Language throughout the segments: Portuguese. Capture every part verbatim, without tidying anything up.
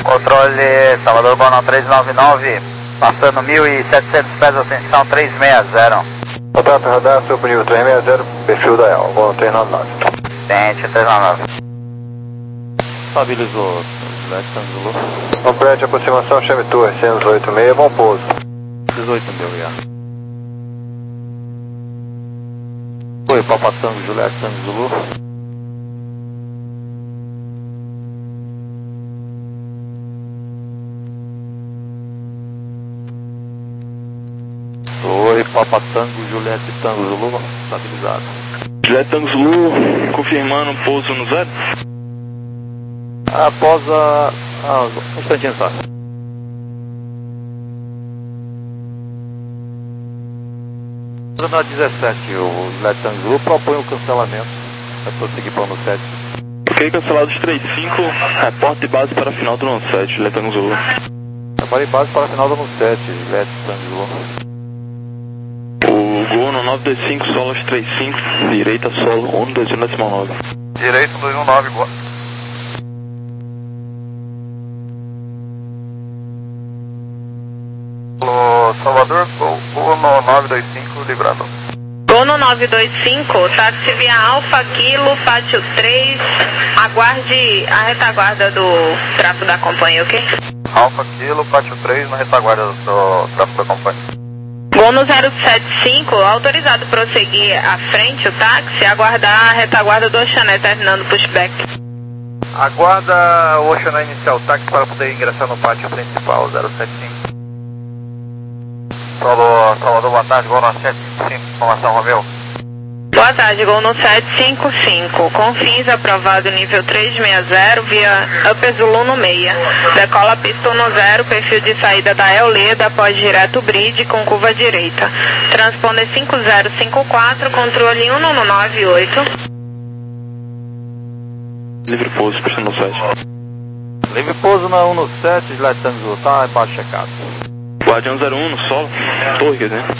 Controle Salvador Gol três nove nove, passando mil e setecentos pés, ascensão três seis zero. Contato radar, super nível três seis zero, perfil da E L, Gol três nove nove. Tente, três nove nove. Estabilizou, Juliette Tango Zulu. Complete aproximação, chame Tour, cento e oito seis, bom pouso. dezoito mil, já. Oi, Papa Tango, Juliette Tango Zulu. Oi, Papa Tango, Juliette Tango Zulu, estabilizado. Juliette Tango Zulu, confirmando pouso no zero. Após a... Ah, um instantinho só. Na dezessete, o Juliette Tango Zulu propõe o cancelamento. Vai prosseguir para o ano sete. Ok, cancelado os três cinco, reporte de base para a final do ano sete, Juliette Tango Zulu. Trabalho em base para a final do ano sete, Juliette Tango Zulu. O Gol no nove dois cinco, solo aos três cinco, direita solo, um dois um decimal nove. Direito dois um nove, boa. Salvador, Gol no nove dois cinco, livrando. Gol no nove dois cinco, táxi via Alfa, Kilo, Pátio três, aguarde a retaguarda do tráfego da companhia, ok? Alfa, Kilo, Pátio três, na retaguarda do tráfego da companhia. Gol no zero sete cinco, autorizado prosseguir à frente o táxi, aguardar a retaguarda do Oxané terminando pushback. Aguarda o Oxané iniciar o táxi para poder ingressar no pátio principal, zero sete cinco. Salvador, Salvador, boa tarde, Gol no sete cinco cinco, informação Romeu. Boa tarde, Gol no sete cinco cinco, com fins aprovado nível três seis zero via Upper Zulu no meia. Decola pista no zero, perfil de saída da Euleda, após direto bridge com curva direita. Transponder cinco zero cinco quatro, controle um nove nove oito. Livre pouso, pista no sete. Livre pouso na um no sete, Juliette Tango Zulu, tá embaixo checado. Guardião zero um no solo, torre, quer dizer.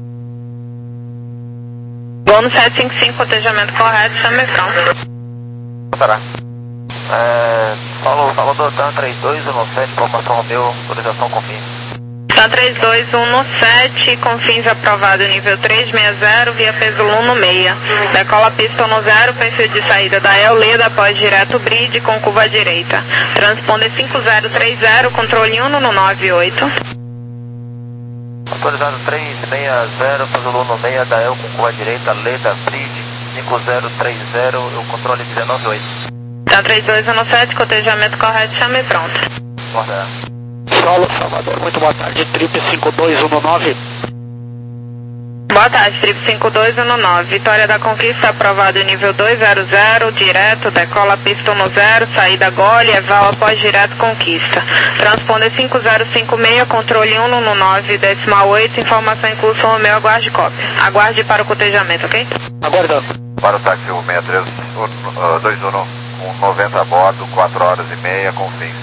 Gol no sete cinco cinco, cotejamento correto, chame front. Será? É, Salvador, Salvador, Tan três dois um sete, informação Romeu, autorização com fins. Tan três dois um sete, com fins aprovado nível três seis zero via Pesulum no meia. Decola pista no zero, perfil de saída da Euleda, após direto bridge com curva direita. Transponder cinco zero três zero, controle um nove oito. Autorizado três seis zero, Pesulum no meia, da El com curva direita, Leda, bridge, cinco zero três zero, o controle dezenove oito. Tan três dois um sete, cotejamento correto, chame pronto. Borda. Solo, Salvador, muito boa tarde, Trip cinco dois um nove. Boa tarde, Trip cinco dois um nove. Vitória da Conquista, aprovado nível dois zero zero, direto, decola pista no zero, saída gole, eval após direto Conquista. Transponder cinco zero cinco seis, controle um nove decimal oito, informação em curso, Romeu, aguarde cópia. Aguarde para o cotejamento, ok? Aguardando. Para o táxi sessenta e três dois um, com noventa a bordo, quatro horas e meia, com fins.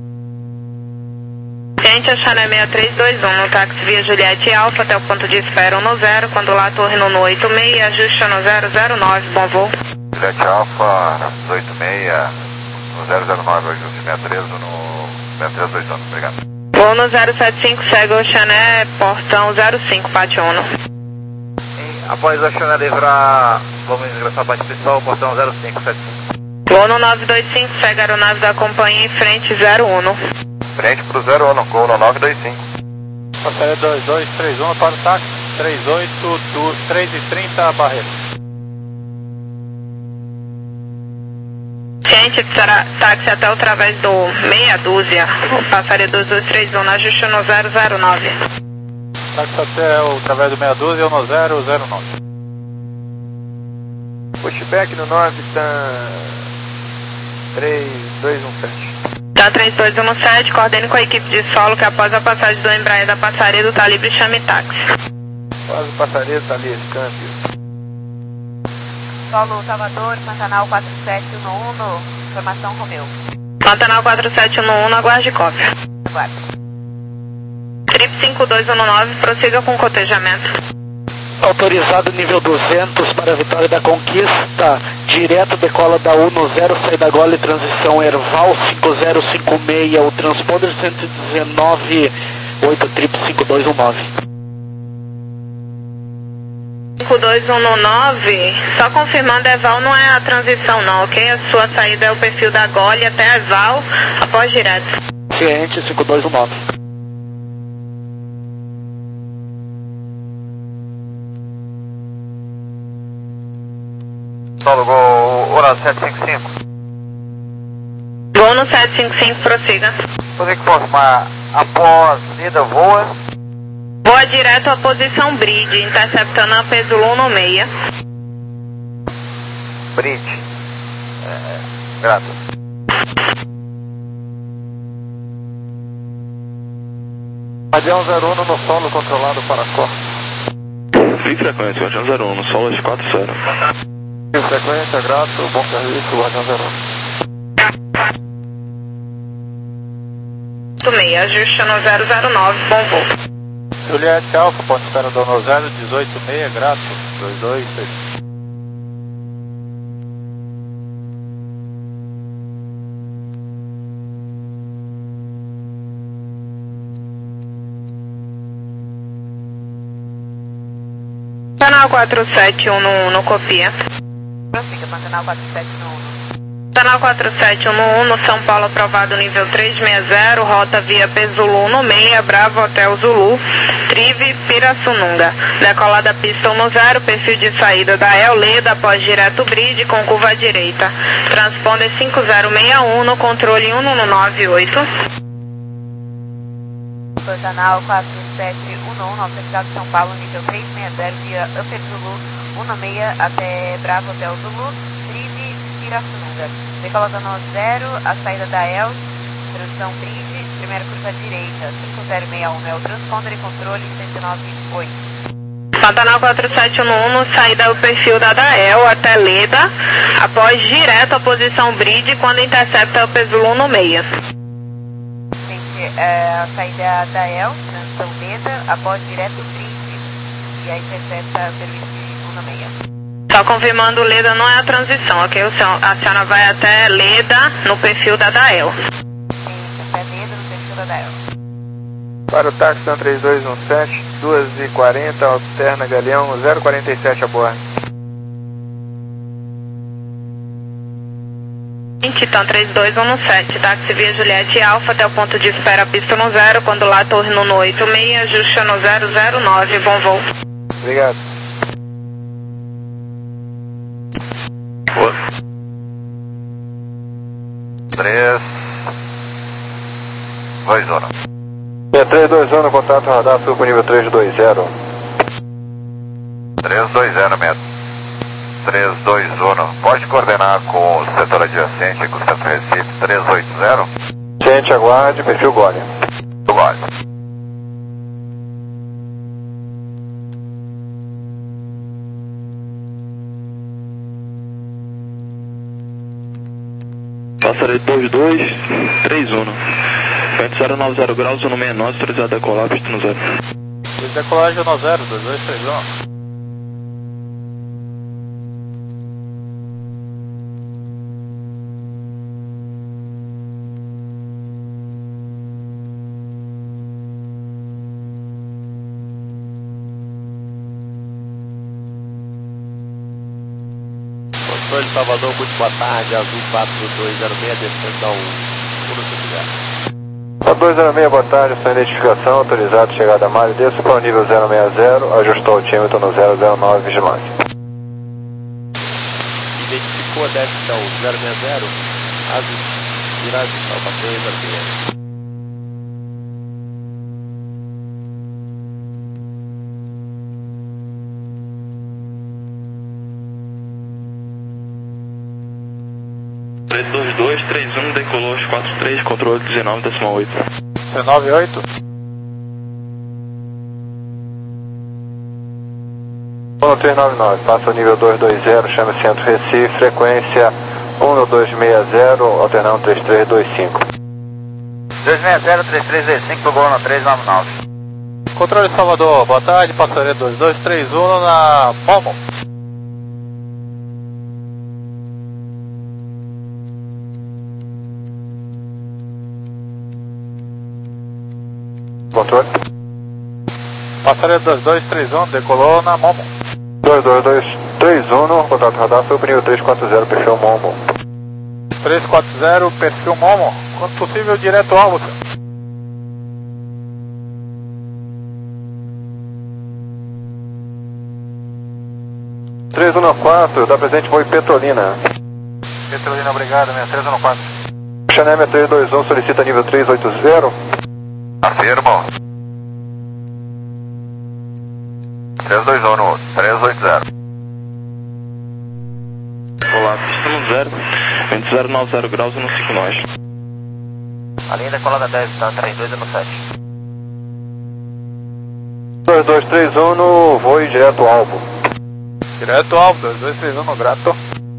Gente, a Xané seis três dois um, no táxi via Juliette Alfa até o ponto de espera no zero, quando lá torre no oito seis, ajusta no zero zero nove, bom voo. Juliette Alfa, oito seis, no zero zero nove, ajuste sessenta e três no seis três dois um, obrigado. Voo no zero sete cinco, segue o Xané, portão zero cinco, Pátio um. Após o Xané livrar, vamos ingressar para a principal, portão zero cinco sete cinco. Voo no nove dois cinco, segue a aeronave da companhia em frente zero um. Frente para o zero um, Gol no nove dois cinco. Passaria dois dois três um para o táxi, três oito, três e trinta, Barreiro. Gente, será táxi até através do meia dúzia, passaria dois dois três um, ajuste no zero zero nove. Táxi até o através do meia dúzia ou no zero zero nove. Pushback no nove, Tan três dois um sete. Tan três dois um sete, coordene com a equipe de solo que após a passagem do Embraer da passaria do Talibre, chame táxi. Após o passaria do Talibre, câmbio. Solo Salvador, Pantanal quatro sete um um, informação Romeu. Pantanal quatro sete um um, aguarde cópia. Aguarde. Trip cinco dois um nove, prossiga com cotejamento. Autorizado nível duzentos para a Vitória da Conquista, direto decola da Uno zero, saída Gole, transição Erval cinco zero cinco seis, o transponder cento e dezenove, oito trip cinco dois um nove. cinco dois um nove, só confirmando, Erval não é a transição não, ok? A sua saída é o perfil da Gole até Erval, após direto. Ciente, cinco dois um nove. Solo Gol Uno sete cinco cinco. Gol no sete cinco cinco, prossiga. Poder que informar, após lida voa. Voa direto à posição Bridge, interceptando a Peso no meia. Bridge. É, grato. Guardião zero um no solo controlado para Costa. Free frequência, Guardião zero um no solo de quatro zero. Free frequência, grato, bom serviço, Guardião zero um. meio, ajuste no zero zero nove, bom voo. Juliette Alfa, ponto espera do zero um oito seis, grato, dois dois seis. Canal quatro sete um no, no copia. Prossiga, Pantanal quatro sete um. Canal quatro sete um no Uno, São Paulo aprovado nível trezentos e sessenta, rota via Peso no meia, Bravo Hotel Zulu, Trive, Pirassununga. Decolada pista um zero, perfil de saída da El Leda, após direto Bridge com curva à direita. Transponder cinco zero seis um no controle um um nove oito. Pantanal quatro sete um um, Nova Cidade de São Paulo, nível trezentos e sessenta, via Upper Zulu, um seis até Bravo Hotel Zulu, Trive, Pirassununga. Decola da Nós zero, a saída da El, transição Bridge, primeira curva à direita, cinco zero seis um é o transponder e controle cento e nove oito. Pantanal quatro sete um no saída do perfil da Dael até Leda, após direto a posição Bridge quando intercepta o Peso no meia. Gente, é, a saída da El, transição Leda, após direto Bridge, e aí intercepta o serviço um no meia. Só confirmando, Leda não é a transição, ok? A senhora vai até Leda no perfil da Dael. Sim, até Leda no perfil da Dael. Para o táxi três dois um sete, duas e quarenta, alterna Galeão zero quarenta e sete a bordo. Titan três dois um sete, táxi via Juliette Alfa até o ponto de espera pista no zero, quando lá torre no oito seis, ajusta no zero zero nove, bom voo. Obrigado. três dois um. É três dois um, contato radar sul com nível três dois zero. três dois zero metro. três dois um. Pode coordenar com o setor adjacente com o centro Recife três oito zero? Gente, aguarde, perfil Gole. Gole. Passarei dois dois três um. Vento zero nove zero graus, Uno sessenta e nove, autorizado a decolar, pista no zero. Decolagem Uno zero, dois dois três um. Controle Salvador, muito boa tarde, Azul quatro dois zero seis, descendo ao Uno cinco. dois zero seis, boa tarde, sua identificação, autorizado, chegada a Mário, desça para o nível zero seis zero, ajustou o tímetro no zero zero nove, vigilância. Identificou a décima ao zero seis zero, Azul, virado de Salvador, zero seis. três dois dois três um, decolou aos quatro três, controle dezenove décimo oito. dezenove oito. Uno três nove nove, passa o nível dois dois zero, chama centro Recife, frequência um dois seis zero, alternando três três dois cinco. dois seis zero, três três dois cinco, Uno três nove nove. Controle Salvador, boa tarde, passageiro dois dois três um na Momo. Controle. Passageiro dois dois três um, decolou na Momo. dois dois dois três um, contato radar, foi o nível três quatro zero, perfil Momo. três quatro zero, perfil Momo, quando possível direto ao alvo, senhor. três um quatro, dá presente voo Petrolina. Petrolina, obrigado, minha três um quatro. Chanel três dois um, solicita nível três oito zero. Afirmo. três dois um, três oito zero. Olá, pista no zero, vento zero nove zero graus no cinco nós. A linha decolada dez, tá três dois um sete. dois dois três um, no voo direto ao alvo. Direto ao alvo, dois dois três um, no grato.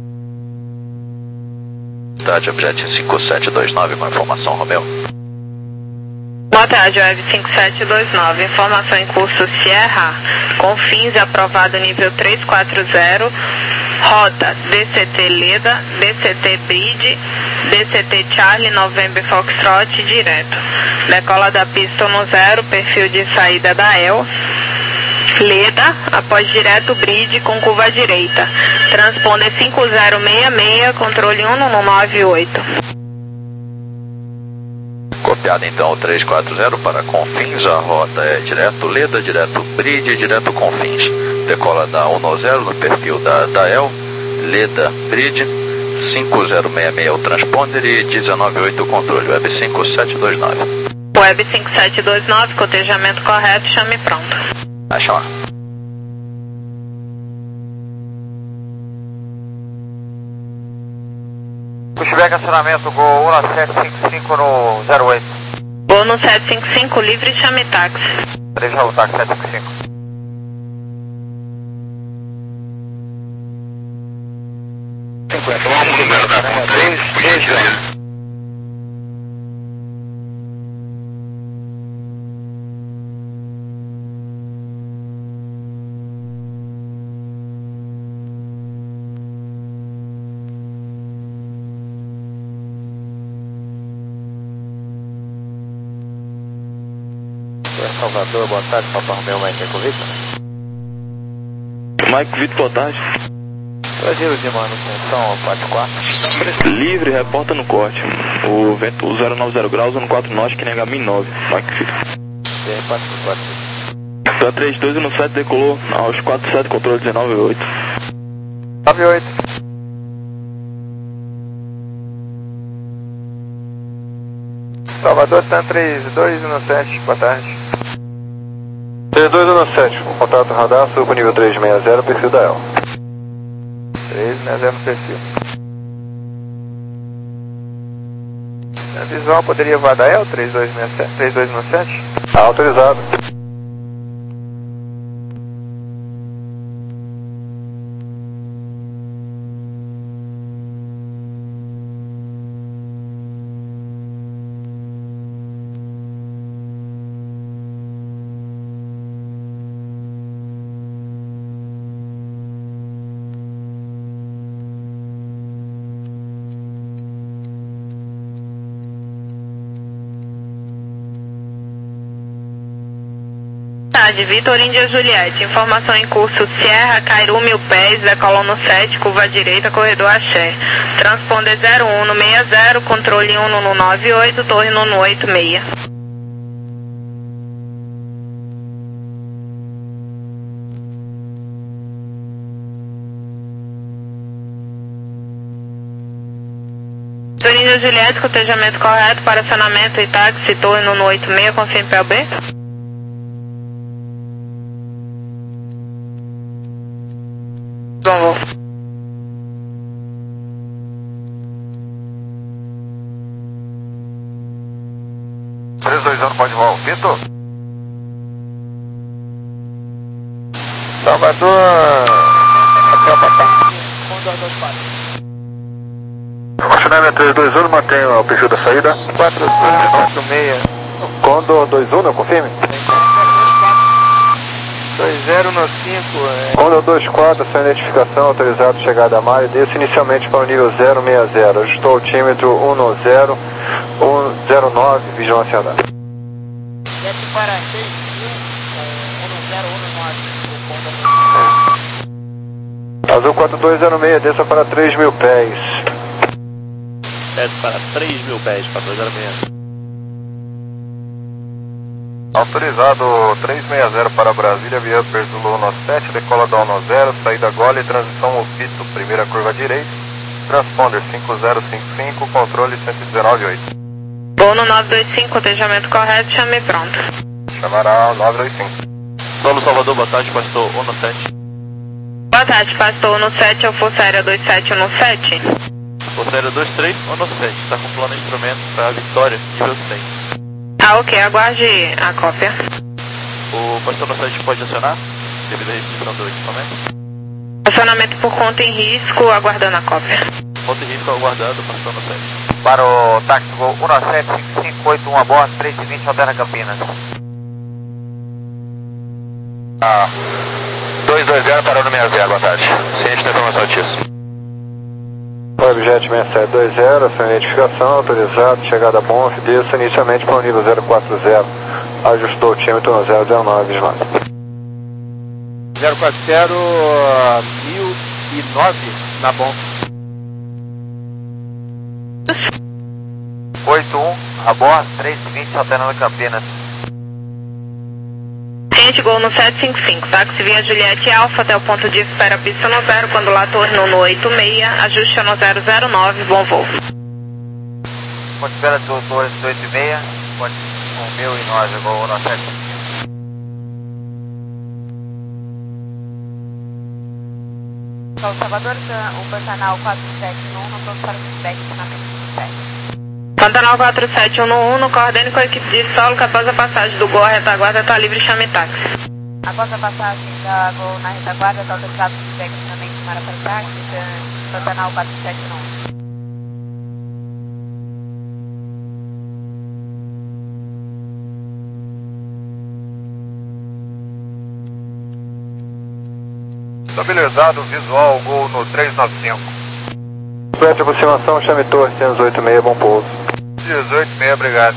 Tarde, objeto cinco sete dois nove com informação, Romeu. Boa tarde, Web cinco sete dois nove, informação em curso Sierra, com fins aprovado nível três quatro zero, rota D C T Leda, D C T Bridge, D C T Charlie, November Foxtrot, direto. Decola da pista no zero, perfil de saída da E L, Leda, após direto Bridge com curva direita. Transponder cinco zero seis seis, controle um no nove oito. Copiado então o três quatro zero para Confins, a rota é direto Leda, direto Bridge, direto Confins. Decola da um zero no perfil da, da E L, Leda, Bridge, cinco zero seis seis o transponder e dezenove oito o controle, Web cinco sete dois nove. Web cinco sete dois nove, cotejamento correto, chame pronto. Vai chamar. Pushback, acionamento, Gol um sete cinco cinco no zero oito. Gol no sete cinco cinco, livre, chame táxi. Deixa o táxi sete cinco cinco. cinquenta, vamos primeiro, três, três, três. Salvador, boa tarde, Papa Romeu, Mike Vitor. Mike Vitor, boa tarde. Brasil de manutenção, quatro quatro. Livre, reporta no corte. O vento zero nove zero graus no quatro nós, que nem H nove, Mike Vitor. quatro quatro. Tá três dois no sete, decolou aos quatro sete, controle dezenove oito. nove oito. Salvador, Tan três dois um sete, boa tarde. três dois um sete, contato radar, subo nível três seis zero, perfil da E L. três seis zero no perfil. A visual poderia voar da E L, três dois um sete? Autorizado. Tarde, Vitor Índia Juliette, informação em curso Sierra, Cairu, mil pés, decola no sete, curva direita, corredor Axé. Transponder zero um no seis zero, controle um no nove oito, torre no oito seis. Vitor Índia Juliette, cotejamento correto para acionamento e táxi, torre no oito seis, confirme P L B. Bom, três dois um, pode voar, Vitor. Salvador. Continuando três dois um, mantém o perfil da saída. quatro dois quatro seis. Condor dois um, confirme. dois zero no cinco, é... Honda dois quatro, sua identificação, autorizado chegada a mar e desce inicialmente para o nível zero seis zero. Ajustou o altímetro um zero um zero nove, vigilância andar. Desce para seis mil, um zero um nove. Azul quatro dois zero seis, desça para três mil pés. Desce para três mil pés, quatro dois zero seis. Autorizado trezentos e sessenta para Brasília, via Upper Zulu sete, decola da dez, saída Gole, transição Mosquito, primeira curva direita, transponder cinco zero cinco cinco, controle cento e dezenove oito. Bono nove dois cinco, tejamento correto, chame pronto. Chamará nove dois cinco. Solo Salvador, boa tarde, pastor um sete. Boa tarde, pastor um sete, ou Força Aérea dois sete um sete. Força Aérea dois três um sete, está com plano de instrumento para Vitória, nível cem. Ah, ok, aguarde a cópia. O pastor um sete pode acionar, devido à restrição do equipamento? Acionamento por conta em risco, aguardando a cópia. Conta em risco, aguardando, pastor um sete. Para o táxi Gol um sete cinco cinco oito um a bordo, três e vinte, alterna Campinas. Ah, dois dois zero para o seis zero, boa tarde. Ciente da informação disso. Objeto seis sete dois zero, sua identificação, autorizado, chegada a bom, desça inicialmente para o nível zero quatro zero. Ajustou o altímetro no zero zero nove, vigilância. zero quatro zero, mil e nove, na bom. oito um, a bordo, três e vinte, alternando Campinas. Ciente Gol no sete cinco cinco, táxi via Juliette Alfa até o ponto de espera pista no zero, quando lá tornou no oito seis, ajuste no zero zero nove, bom voo. Ponto de espera do oito seis, ponto um mil e nove, Gol um sete cinco cinco. São Salvador, o Pantanal quatro sete um, no pronto para o feedback na pista sete. Pantanal quatro sete um um, coordene com a equipe de solo que após a passagem do Gol à retaguarda está livre, chame táxi. Após a passagem da Gol na retaguarda, está autorizado o feedback finalmente para para táxi, Pantanal quatro sete um. Estabilizado visual, Gol no três nove cinco. Frente aproximação, chame torre, dezoito seis, bom pouso. dezoito seis, obrigado.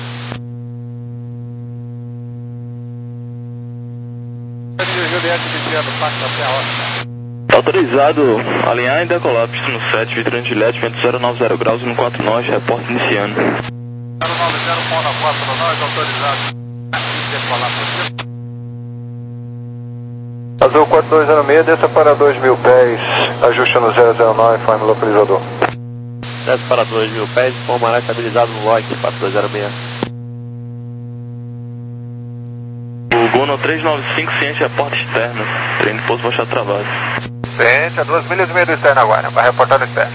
Juliette desviando, passa até a hora. Autorizado alinhar e decolar, pista no sete, Vitrine Juliette, vento zero nove zero graus, no quatro nove, reporte iniciando. zero nove zero, ponto quatro nove, autorizado. Aqui, decolar por cima. Azul quatro dois zero seis, desça para dois mil pés, ajuste no zero zero nove, forme localizador. Desce para dois mil pés, informará estabilizado no log quatro dois zero seis. O Gol no três nove cinco, ciente a porta externa, trem de pouso baixado travado. Ciente a duas milhas e meia do externo agora, vai reportar no externo.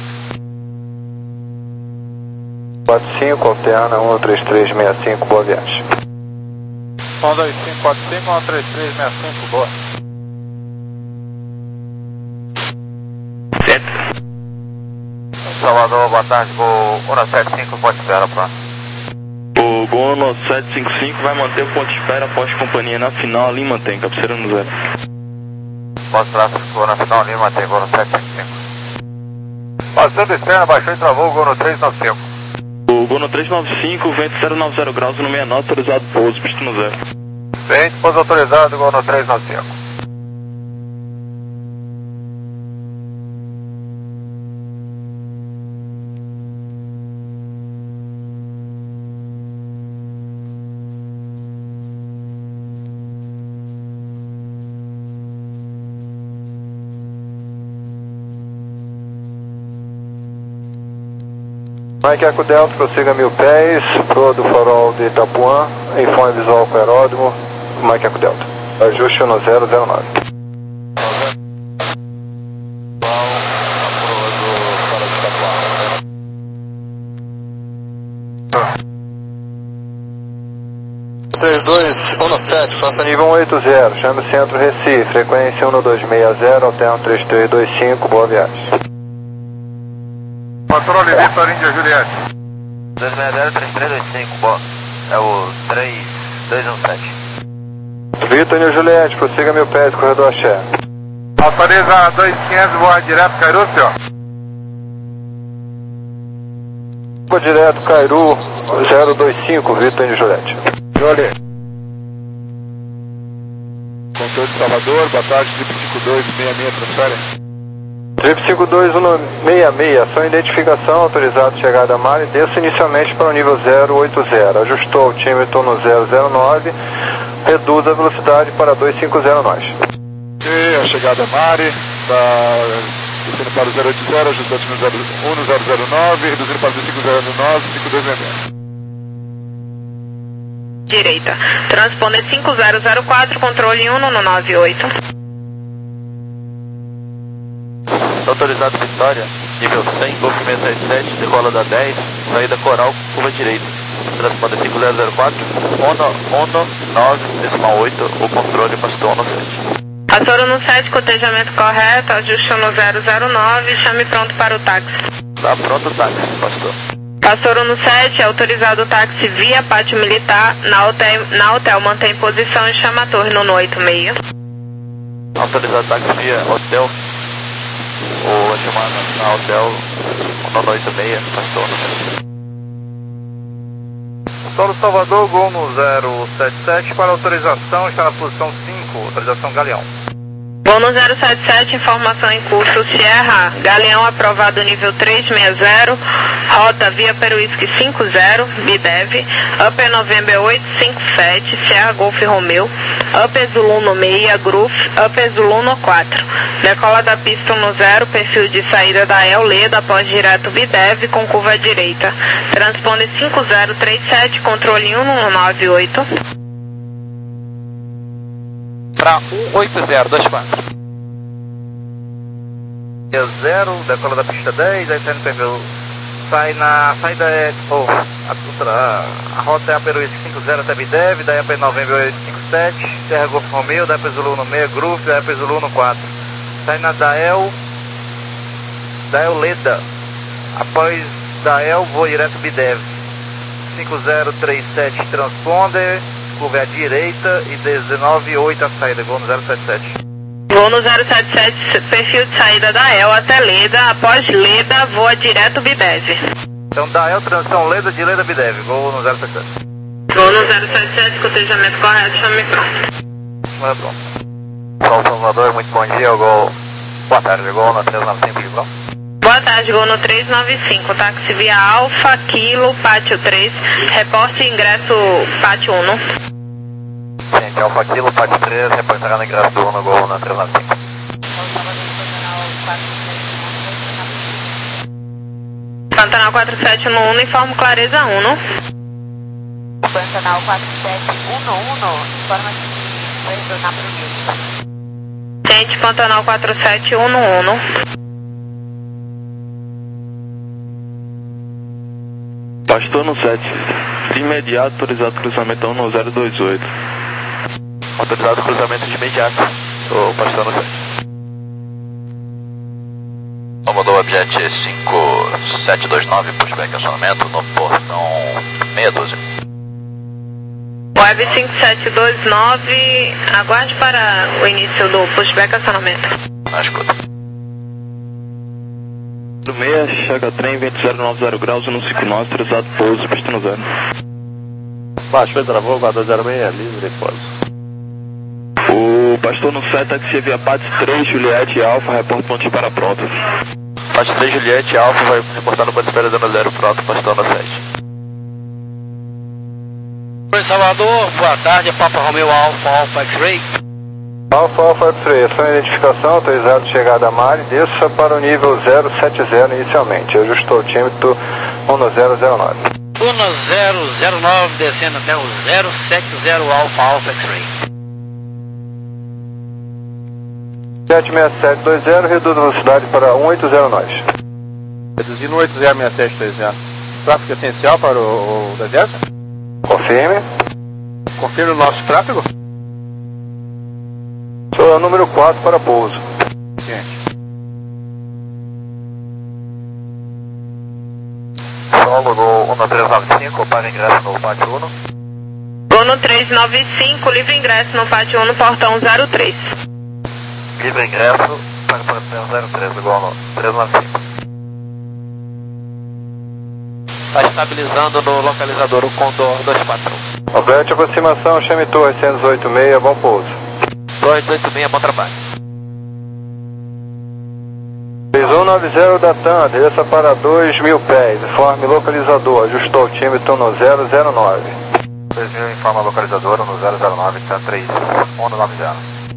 quatro cinco, alterna, um três três seis cinco, boa viagem. um dois cinco quatro cinco, um três três seis cinco, boa. Salvador, boa tarde, Gol um sete cinco, ponto de espera, pronto. O Gol no sete cinco cinco vai manter o ponto de espera após companhia na final, ali mantém, cabeceira no zero. Posso traço, Gol na final, ali mantém, Gol no sete cinco cinco. Passando externa, baixou e travou o Gol no três nove cinco. O Gol no três nove cinco, vento zero nove zero graus, no sessenta e nove, autorizado pouso, pista no zero. Ciente, pouso autorizado, Gol no três nove cinco. Mike Eco Delta, prossiga mil pés, proa do farol de Itapuã, informe visual com aeródromo, Mike Eco Delta. Ajuste no zero zero nove. três dois um sete, passa nível um oito zero, chame o centro Recife, frequência um dois seis zero, alterno três três dois cinco, boa viagem. Controle Vitor Índia Juliette. dois seis zero três três dois cinco, bom, é o três dois um sete. Vitor e Juliette, prossiga mil pés, corredor Axé. Autoriza dois quinhentos, voar direto, Cairu, senhor. Vou direto, Cairu, zero dois cinco, Vitor e Juliette. Jolê. Controle de Salvador, boa tarde, trip cinco dois seis seis, transfere. Trip cinco dois um seis seis, ação identificação, autorizado chegada a Mari, desça inicialmente para o nível zero oito zero, ajustou o altímetro no zero zero nove, reduz a velocidade para dois cinco zero nós. E a chegada a Mari, está descendo para o zero oito zero, ajustando no zero um zero zero nove, reduzindo para o cinco zero nove, cinco dois seis seis. Direita, transponder cinco zero zero quatro, controle um no nove oito. Autorizado Vitória, nível cem, Golf seis sete sete, decola da dez, saída Coral, curva direita. Transponder cinco zero zero quatro, um nove decimal oito, o controle pastor no sete. Passou no sete, cotejamento correto, ajuste no zero zero nove, chame pronto para o táxi. Tá pronto o táxi, pastor. Passou no sete, autorizado o táxi via pátio militar, na hotel, na hotel mantém posição e chama a torre no oito seis. Autorizado táxi via hotel, ou a chamada na hotel no oito seis, pastor no sete. Solo Salvador, gol no zero sete sete para autorização, está na posição cinco, autorização Galeão. Gol no zero sete sete, informação em curso Sierra, Galeão aprovado nível três seis zero, rota via Peruísque cinco zero, Bidev, Upper November oito cinco sete, Sierra Golf Romeu, Upper Zulu no seis, Groove, Upper Zulu no quatro. Decola da pista no zero, perfil de saída da El Leda, após direto Bidev com curva direita. Transponder cinco zero três sete, controle um no nove oito. Para um oito zero dois quatro. zero, decola da pista dez, aí sai no perfil. Sai na saída é. Oh, a, outra, a rota é a Peruísque cinco zero até Bidev, daí a P November oito cinco sete, Serra Golf Romeo, daí a P Zulu no seis, Groove, daí a P Zulu no quatro. Sai na Dael, Dael Leda, após Dael vou direto Bidev. cinco zero três sete transponder, curva à direita e dezenove oito a saída, gol no zero sete sete. Voo no zero sete sete, perfil de saída da El até Leda, após Leda, voa direto Bidev. Então da El, transição Leda, de Leda, Bidev, voo no zero sete sete. Voo no zero sete sete, cotejamento correto, chame pronto. Vai pronto. Sol Salvador, muito bom dia, gol. Boa tarde, gol no três nove cinco de Blau. Boa tarde, gol no três nove cinco, táxi via Alfa, Kilo, Pátio três, reporte ingresso Pátio um. Gente, Alfa Kilo, Pátio três, reportará no ingresso do Uno, gol no três nove cinco. Pantanal quatro sete um um, informo clareza um. Pantanal quatro sete um um, informa que vai retornar para o mesmo. Gente, Pantanal quatro sete um um. Pastor no sete. De imediato, autorizado cruzamento um no zero dois oito. Autorizado cruzamento de imediato, o pastor no sete. Comodou Objet cinco sete dois nove, pushback acionamento no portão seis doze. Web cinco sete dois nove, aguarde para o início do pushback acionamento. Na escuta. Do seis, chega trem, vento zero nove zero graus, no cinco nove, autorizado pouso, pista no zero. Baixo, foi travou, quatro zero seis, livre, pouso. O pastor no sete, taxi via Pátio três, Juliette Alfa, reporte ponte para pronto. Pátio três, Juliette Alfa, vai reportar no ponto de espera dando zero pronto, pastor no sete. Oi, Salvador, boa tarde, Papa Romeo Alfa, Alfa X-Ray. Alfa, Alfa X-Ray, ação de identificação, autorizado chegada a Mari, desça para o nível zero sete zero inicialmente, ajustou o altímetro um zero zero nove. um zero zero nove, descendo até o zero sete zero Alfa, Alfa X-Ray. sete seis sete dois zero, reduz a velocidade para um oito zero nós. Reduzindo oito zero seis sete dois zero. Tráfego essencial para o, o deserto? Confirme. Confirme o nosso tráfego? Sou número quatro para pouso. Gente. Solo, gol um três nove cinco, para ingresso no Pátio um. Uno três nove cinco, livre ingresso no pátio um, portão zero três. Livre ingresso para o portão zero três, igual no três nove cinco. Está estabilizando no localizador o Condor dois quatro um. Alberto, aproximação, chame Torre cento e oitenta e seis, bom pouso. dois oito seis, bom trabalho. três um nove zero da TAM, desça para dois mil pés, informe localizador, ajustou o tímetro no zero zero nove. dois mil, informa localizador no zero zero nove, TAM três um nove zero.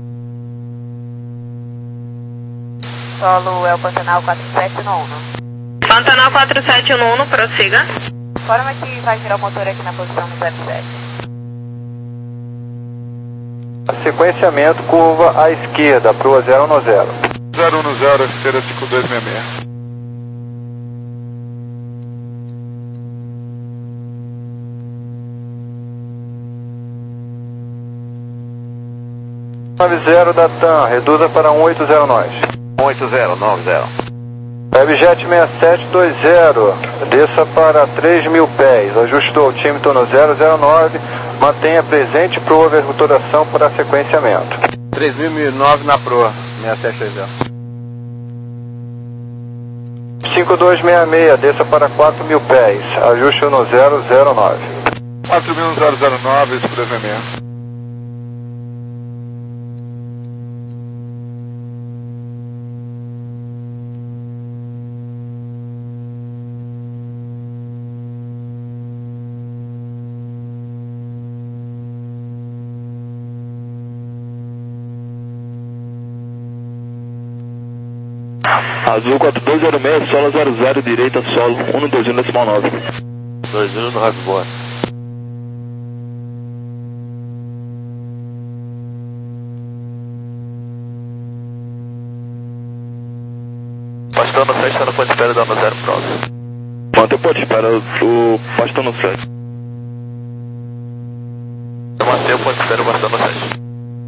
Solo é o Pantanal quatro sete um um. Pantanal quatro sete um um, prossiga. Forma que vai virar o motor aqui na posição no zero sete. Sequenciamento, curva à esquerda, proa zero um zero. zero um zero, esteira cinco dois seis seis. nove zero da TAM, reduza para um oito zero nós. um oito zero nove zero. Webjet seis sete dois zero, desça para três mil pés, ajustou o tímetro no zero zero nove, mantenha presente proa rotação para sequenciamento. três mil e nove na proa, seis sete dois zero. cinco dois seis seis, desça para quatro mil pés, ajuste no zero zero nove. quatro mil zero zero nove, cinco dois seis seis. Azul quatro dois zero seis, solo zero zero, direita solo, um dois um decimal nove. dois um nove, boa. Pastor no sete, está no ponto de espera dando zero próximo. Mantém o ponto de espera, o pastor no sete. Eu mantei o ponto de espera, o pastor no sete.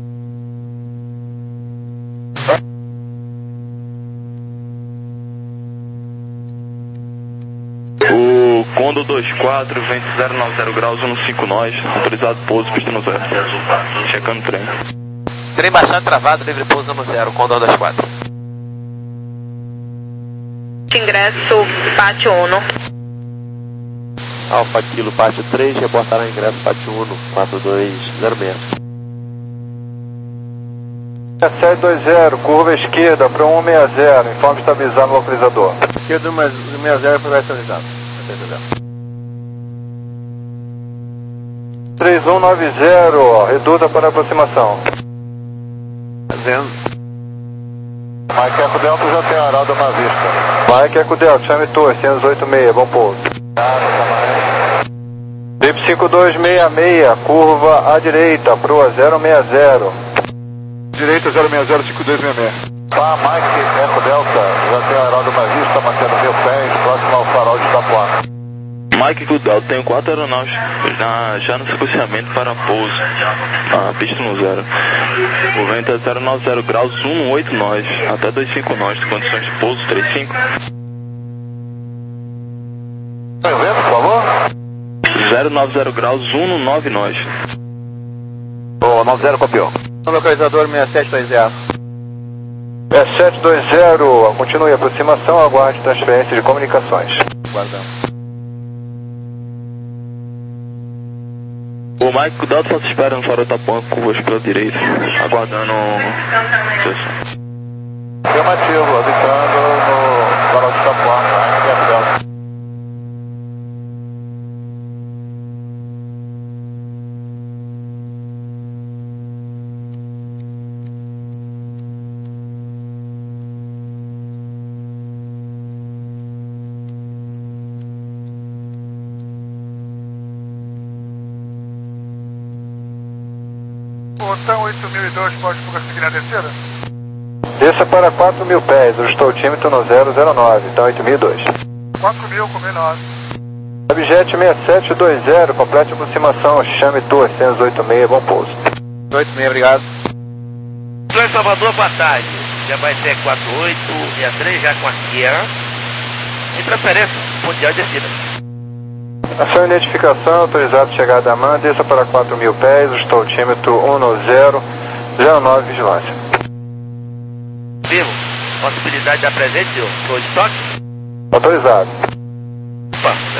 O Condor dois quatro, vento zero nove zero graus, um cinco nós, autorizado pouso, pista no zero. Checando o trem. Trem baixado travado, livre pouso no zero, Condor dois quatro. Ingresso, pátio um. Alfa Kilo, pátio três, reportará ingresso pátio um, quatro dois zero seis. seis sete dois zero, curva esquerda para um seis zero, informe estabilizar no localizador. Esquerda seis zero, vai estabilizado. três um nove zero, reduza para aproximação. Fazendo. Mike Eco Delta já tem arado na vista. Mike Eco Delta, chame Torre cento e oitenta e seis, bom pouso. V I P cinco dois seis seis, curva à direita, proa zero seis zero. Direita zero seis zero, cinco dois seis seis. Tá, Mike Eco Delta, já tem arado na vista, mantendo mil pés, próximo ao farol de Itapuá. Mike Gudel, tenho quatro aeronaves já, já no sequenciamento para pouso, a pista no zero. O vento é zero nove zero graus, um oito nós, até dois cinco nós, condições de pouso três cinco. Vento, por favor? zero nove zero graus, um nove nós. O nove zero copiou. Localizador seis sete dois zero. seis sete dois zero, continue a aproximação, aguarde transferência de comunicações. Guardamos. O Mike Gudel só se espera no farol Itapuã, curvas pela direita, aguardando. Afirmativo, habitando no farol de Itapuã, Mike Eco Delta. Portão oito mil e dois, pode prosseguir na descida? Desça para quatro mil pés, ajustou o tímetro no zero zero nove, então oito mil e dois. quatro mil com nove. Webjet seis sete dois zero, complete a aproximação, chame Torre cento e oitenta e seis, bom pouso. oito seis, obrigado. São Salvador, boa tarde. Já vai ser quatro oito seis três, já com a Kia. Em preferência, ponto de descida. A sua identificação, autorizado chegada a man, desça para quatro mil pés, o altímetro um zero zero nove, vigilância. Vivo, possibilidade da presente, senhor? Estou de toque? Autorizado. Opa.